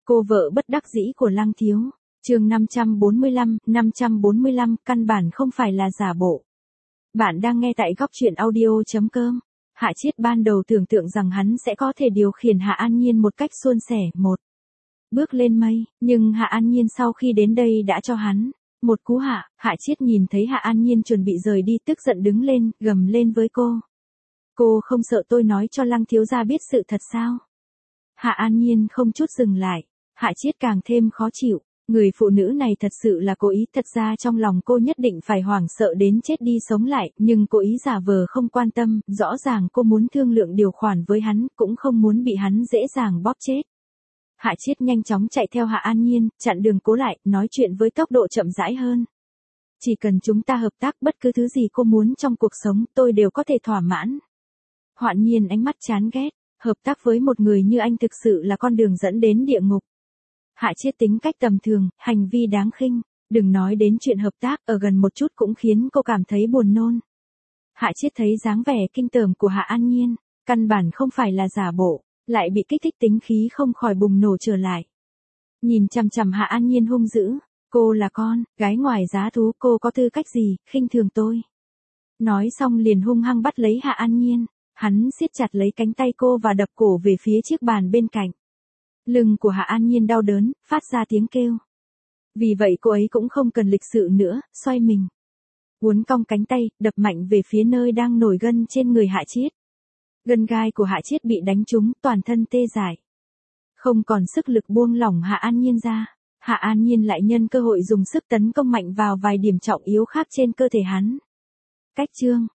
Cô vợ bất đắc dĩ của Lăng Thiếu. Chương 545, căn bản không phải là giả bộ. Bạn đang nghe tại góc truyện audio.com. Hạ Chiết ban đầu tưởng tượng rằng hắn sẽ có thể điều khiển Hạ An Nhiên một cách suôn sẻ, một bước lên mây, nhưng Hạ An Nhiên sau khi đến đây đã cho hắn một cú hạ. Hạ Chiết nhìn thấy Hạ An Nhiên chuẩn bị rời đi, tức giận đứng lên, gầm lên với cô. Cô không sợ tôi nói cho Lăng thiếu gia biết sự thật sao? Hạ An Nhiên không chút dừng lại. Hạ Chiết càng thêm khó chịu. Người phụ nữ này thật sự là cố ý, thật ra trong lòng cô nhất định phải hoảng sợ đến chết đi sống lại, nhưng cố ý giả vờ không quan tâm, rõ ràng cô muốn thương lượng điều khoản với hắn, cũng không muốn bị hắn dễ dàng bóp chết. Hạ Chiết nhanh chóng chạy theo Hạ An Nhiên, chặn đường cố lại, nói chuyện với tốc độ chậm rãi hơn. Chỉ cần chúng ta hợp tác, bất cứ thứ gì cô muốn trong cuộc sống, tôi đều có thể thỏa mãn. Hoạn Nhiên ánh mắt chán ghét, hợp tác với một người như anh thực sự là con đường dẫn đến địa ngục. Hạ Chiết tính cách tầm thường, hành vi đáng khinh, đừng nói đến chuyện hợp tác, ở gần một chút cũng khiến cô cảm thấy buồn nôn. Hạ Chiết thấy dáng vẻ kinh tởm của Hạ An Nhiên, căn bản không phải là giả bộ, lại bị kích thích tính khí không khỏi bùng nổ trở lại. Nhìn chằm chằm Hạ An Nhiên hung dữ, cô là con gái ngoài giá thú, cô có tư cách gì khinh thường tôi? Nói xong liền hung hăng bắt lấy Hạ An Nhiên, hắn siết chặt lấy cánh tay cô và đập cổ về phía chiếc bàn bên cạnh. Lưng của Hạ An Nhiên đau đớn, phát ra tiếng kêu. Vì vậy cô ấy cũng không cần lịch sự nữa, xoay mình, uốn cong cánh tay, đập mạnh về phía nơi đang nổi gân trên người Hạ Chiết. Gân gai của Hạ Chiết bị đánh trúng, toàn thân tê dại. Không còn sức lực buông lỏng Hạ An Nhiên ra. Hạ An Nhiên lại nhân cơ hội dùng sức tấn công mạnh vào vài điểm trọng yếu khác trên cơ thể hắn. Cách chương